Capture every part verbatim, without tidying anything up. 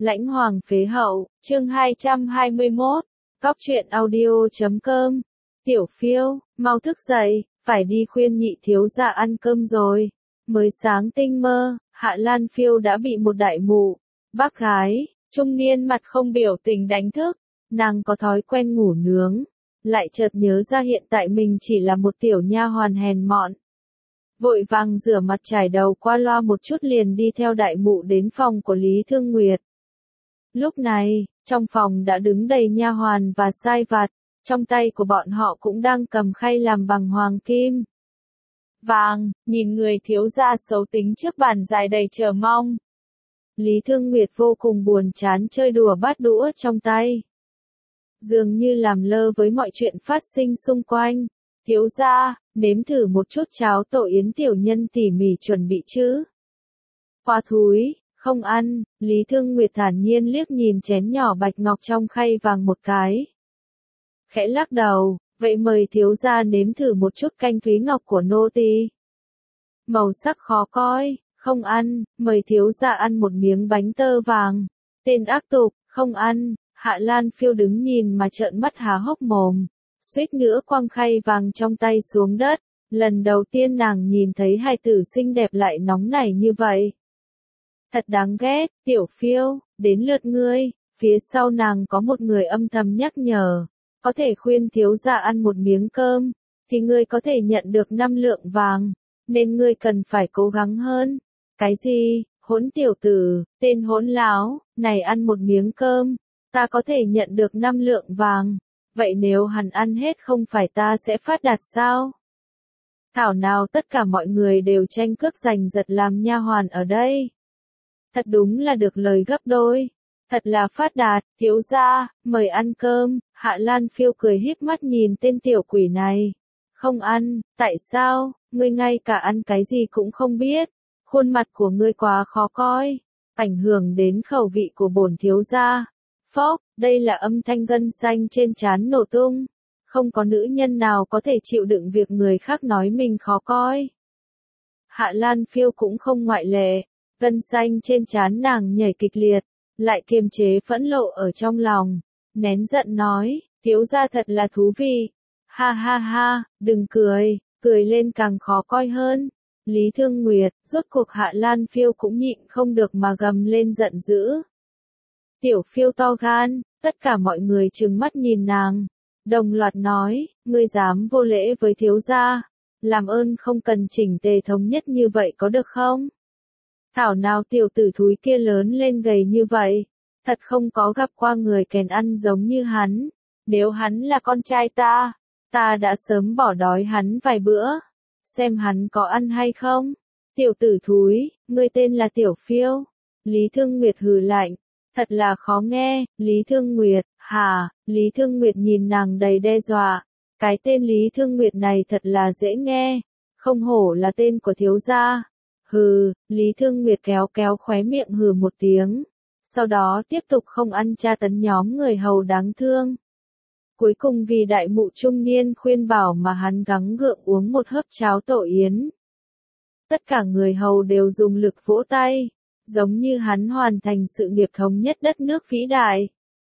Lãnh Hoàng phế hậu, chương hai trăm hai mươi mốt, cóc truyện audio chấm com. Tiểu Phiêu, mau thức dậy, phải đi khuyên nhị thiếu gia ăn cơm rồi. Mới sáng tinh mơ, Hạ Lan Phiêu đã bị một đại mụ, bác gái, trung niên mặt không biểu tình đánh thức. Nàng có thói quen ngủ nướng, lại chợt nhớ ra hiện tại mình chỉ là một tiểu nha hoàn hèn mọn. Vội vàng rửa mặt chải đầu qua loa một chút liền đi theo đại mụ đến phòng của Lý Thương Nguyệt. Lúc này, trong phòng đã đứng đầy nha hoàn và sai vặt, trong tay của bọn họ cũng đang cầm khay làm bằng hoàng kim vàng, nhìn người thiếu gia xấu tính trước bàn dài đầy chờ mong. Lý Thương Nguyệt vô cùng buồn chán chơi đùa bát đũa trong tay, dường như làm lơ với mọi chuyện phát sinh xung quanh. Thiếu gia, nếm thử một chút cháo tổ yến tiểu nhân tỉ mỉ chuẩn bị chứ. Hoa thúi, không ăn. Lý Thương Nguyệt thản nhiên liếc nhìn chén nhỏ bạch ngọc trong khay vàng một cái, khẽ lắc đầu, vậy mời thiếu gia nếm thử một chút canh thúy ngọc của nô tỳ. Màu sắc khó coi, không ăn. Mời thiếu gia ăn một miếng bánh tơ vàng. Tên ác tục, không ăn. Hạ Lan Phiêu đứng nhìn mà trợn mắt há hốc mồm, suýt nữa quăng khay vàng trong tay xuống đất. Lần đầu tiên nàng nhìn thấy hài tử xinh đẹp lại nóng nảy như vậy. Thật đáng ghét. Tiểu Phiêu, đến lượt ngươi. Phía sau nàng có một người âm thầm nhắc nhở, có thể khuyên thiếu gia ăn một miếng cơm, thì ngươi có thể nhận được năm lượng vàng, nên ngươi cần phải cố gắng hơn. Cái gì? Hỗn tiểu tử, tên hỗn láo, này ăn một miếng cơm, ta có thể nhận được năm lượng vàng, vậy nếu hắn ăn hết không phải ta sẽ phát đạt sao? Thảo nào tất cả mọi người đều tranh cướp giành giật làm nha hoàn ở đây. Thật đúng là được lời gấp đôi, thật là phát đạt. Thiếu gia, mời ăn cơm. Hạ Lan Phiêu cười híp mắt nhìn tên tiểu quỷ này. Không ăn. Tại sao? Ngươi ngay cả ăn cái gì cũng không biết. Khuôn mặt của ngươi quá khó coi, ảnh hưởng đến khẩu vị của bổn thiếu gia. Phốc, đây là âm thanh gân xanh trên trán nổ tung. Không có nữ nhân nào có thể chịu đựng việc người khác nói mình khó coi. Hạ Lan Phiêu cũng không ngoại lệ, gân xanh trên trán nàng nhảy kịch liệt, lại kiềm chế phẫn nộ ở trong lòng, nén giận nói, thiếu gia thật là thú vị. Ha ha ha, đừng cười, cười lên càng khó coi hơn. Lý Thương Nguyệt, rốt cuộc Hạ Lan Phiêu cũng nhịn không được mà gầm lên giận dữ. Tiểu Phiêu to gan. Tất cả mọi người trừng mắt nhìn nàng, đồng loạt nói, ngươi dám vô lễ với thiếu gia, làm ơn không cần chỉnh tề thống nhất như vậy có được không? Thảo nào tiểu tử thúi kia lớn lên gầy như vậy, thật không có gặp qua người kèn ăn giống như hắn. Nếu hắn là con trai ta, ta đã sớm bỏ đói hắn vài bữa, xem hắn có ăn hay không. Tiểu tử thúi, ngươi tên là Tiểu Phiêu. Lý Thương Nguyệt hừ lạnh, thật là khó nghe. Lý Thương Nguyệt, hả? Lý Thương Nguyệt nhìn nàng đầy đe dọa, cái tên Lý Thương Nguyệt này thật là dễ nghe, không hổ là tên của thiếu gia. Hừ. Lý Thương Nguyệt kéo kéo khóe miệng hừ một tiếng, sau đó tiếp tục không ăn tra tấn nhóm người hầu đáng thương. Cuối cùng vì đại mụ trung niên khuyên bảo mà hắn gắng gượng uống một hớp cháo tổ yến. Tất cả người hầu đều dùng lực vỗ tay, giống như hắn hoàn thành sự nghiệp thống nhất đất nước vĩ đại.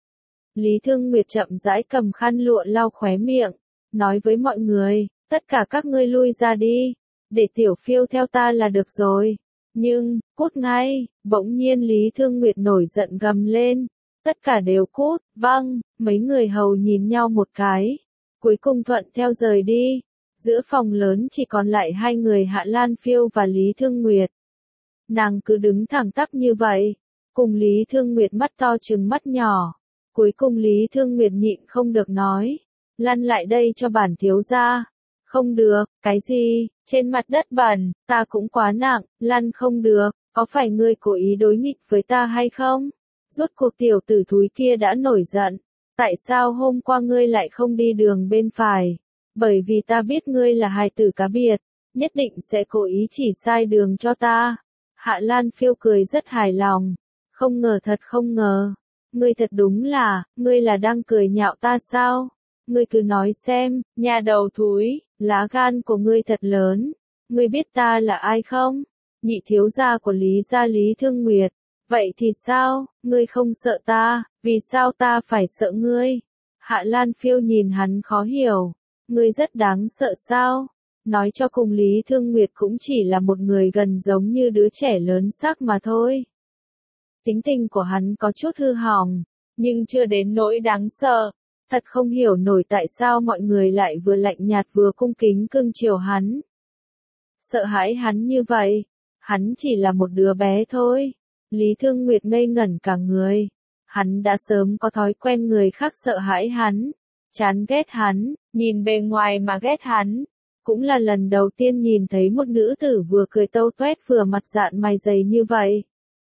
Lý Thương Nguyệt chậm rãi cầm khăn lụa lau khóe miệng, nói với mọi người, tất cả các ngươi lui ra đi, để Tiểu Phiêu theo ta là được rồi. Nhưng, cút ngay. Bỗng nhiên Lý Thương Nguyệt nổi giận gầm lên, tất cả đều cút. Vâng. Mấy người hầu nhìn nhau một cái, cuối cùng thuận theo rời đi. Giữa phòng lớn chỉ còn lại hai người Hạ Lan Phiêu và Lý Thương Nguyệt. Nàng cứ đứng thẳng tắp như vậy, cùng Lý Thương Nguyệt mắt to trừng mắt nhỏ. Cuối cùng Lý Thương Nguyệt nhịn không được nói, lăn lại đây cho bản thiếu gia. Không được. Cái gì? Trên mặt đất bẩn, ta cũng quá nặng, lăn không được. Có phải ngươi cố ý đối nghịch với ta hay không? Rốt cuộc tiểu tử thúi kia đã nổi giận. Tại sao hôm qua ngươi lại không đi đường bên phải? Bởi vì ta biết ngươi là hài tử cá biệt, nhất định sẽ cố ý chỉ sai đường cho ta. Hạ Lan Phiêu cười rất hài lòng. Không ngờ thật không ngờ. Ngươi thật đúng là, ngươi là đang cười nhạo ta sao? Ngươi cứ nói xem, nhà đầu thúi, lá gan của ngươi thật lớn. Ngươi biết ta là ai không? Nhị thiếu gia của Lý gia Lý Thương Nguyệt. Vậy thì sao, ngươi không sợ ta, vì sao ta phải sợ ngươi? Hạ Lan Phiêu nhìn hắn khó hiểu, ngươi rất đáng sợ sao? Nói cho cùng Lý Thương Nguyệt cũng chỉ là một người gần giống như đứa trẻ lớn xác mà thôi. Tính tình của hắn có chút hư hỏng, nhưng chưa đến nỗi đáng sợ. Thật không hiểu nổi tại sao mọi người lại vừa lạnh nhạt vừa cung kính cưng chiều hắn. Sợ hãi hắn như vậy, hắn chỉ là một đứa bé thôi. Lý Thương Nguyệt ngây ngẩn cả người. Hắn đã sớm có thói quen người khác sợ hãi hắn, chán ghét hắn, nhìn bề ngoài mà ghét hắn. Cũng là lần đầu tiên nhìn thấy một nữ tử vừa cười tâu toét vừa mặt dạn mày dày như vậy.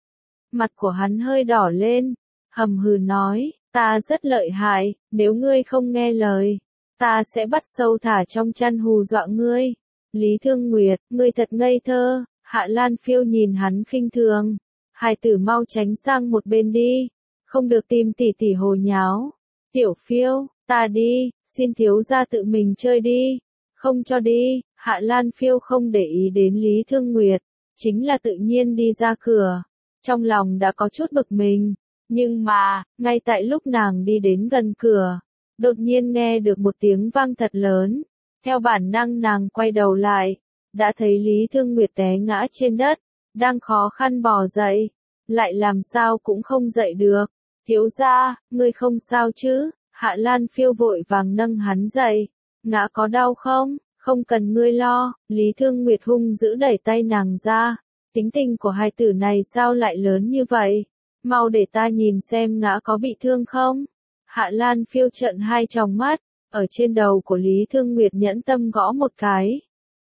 Mặt của hắn hơi đỏ lên, hầm hừ nói, ta rất lợi hại, nếu ngươi không nghe lời, ta sẽ bắt sâu thả trong chăn hù dọa ngươi. Lý Thương Nguyệt, ngươi thật ngây thơ. Hạ Lan Phiêu nhìn hắn khinh thường. Hai tử mau tránh sang một bên đi, không được tìm tỷ tỷ hồ nháo. Tiểu Phiêu, ta đi, xin thiếu gia tự mình chơi đi. Không cho đi. Hạ Lan Phiêu không để ý đến Lý Thương Nguyệt, chính là tự nhiên đi ra cửa. Trong lòng đã có chút bực mình, nhưng mà, ngay tại lúc nàng đi đến gần cửa, đột nhiên nghe được một tiếng vang thật lớn. Theo bản năng nàng quay đầu lại, đã thấy Lý Thương Nguyệt té ngã trên đất, đang khó khăn bò dậy, lại làm sao cũng không dậy được. Thiếu gia, ngươi không sao chứ? Hạ Lan Phiêu vội vàng nâng hắn dậy. Ngã có đau không? Không cần ngươi lo. Lý Thương Nguyệt hung dữ đẩy tay nàng ra. Tính tình của hai tử này sao lại lớn như vậy? Mau để ta nhìn xem ngã có bị thương không? Hạ Lan Phiêu trợn hai tròng mắt, ở trên đầu của Lý Thương Nguyệt nhẫn tâm gõ một cái.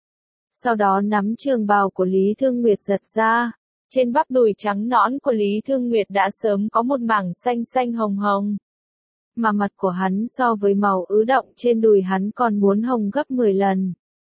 Sau đó nắm trường bào của Lý Thương Nguyệt giật ra. Trên bắp đùi trắng nõn của Lý Thương Nguyệt đã sớm có một mảng xanh xanh hồng hồng. Mà mặt của hắn so với màu ứ động trên đùi hắn còn muốn hồng gấp mười lần.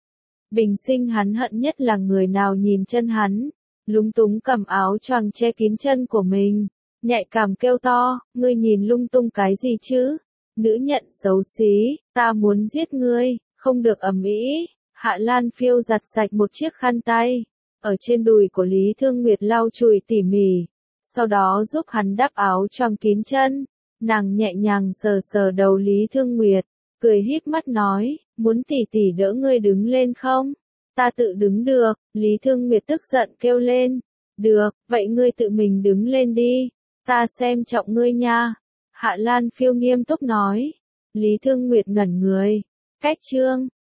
Bình sinh hắn hận nhất là người nào nhìn chân hắn, lúng túng cầm áo choàng che kín chân của mình, nhạy cảm kêu to, ngươi nhìn lung tung cái gì chứ? Nữ nhận xấu xí, ta muốn giết ngươi, không được ầm ĩ. Hạ Lan Phiêu giặt sạch một chiếc khăn tay, ở trên đùi của Lý Thương Nguyệt lau chùi tỉ mỉ, sau đó giúp hắn đắp áo choàng kín chân. Nàng nhẹ nhàng sờ sờ đầu Lý Thương Nguyệt, cười híp mắt nói, muốn tỷ tỷ đỡ ngươi đứng lên không? Ta tự đứng được. Lý Thương Nguyệt tức giận kêu lên, được, vậy ngươi tự mình đứng lên đi, ta xem trọng ngươi nha. Hạ Lan Phiêu nghiêm túc nói. Lý Thương Nguyệt ngẩn người, cách chương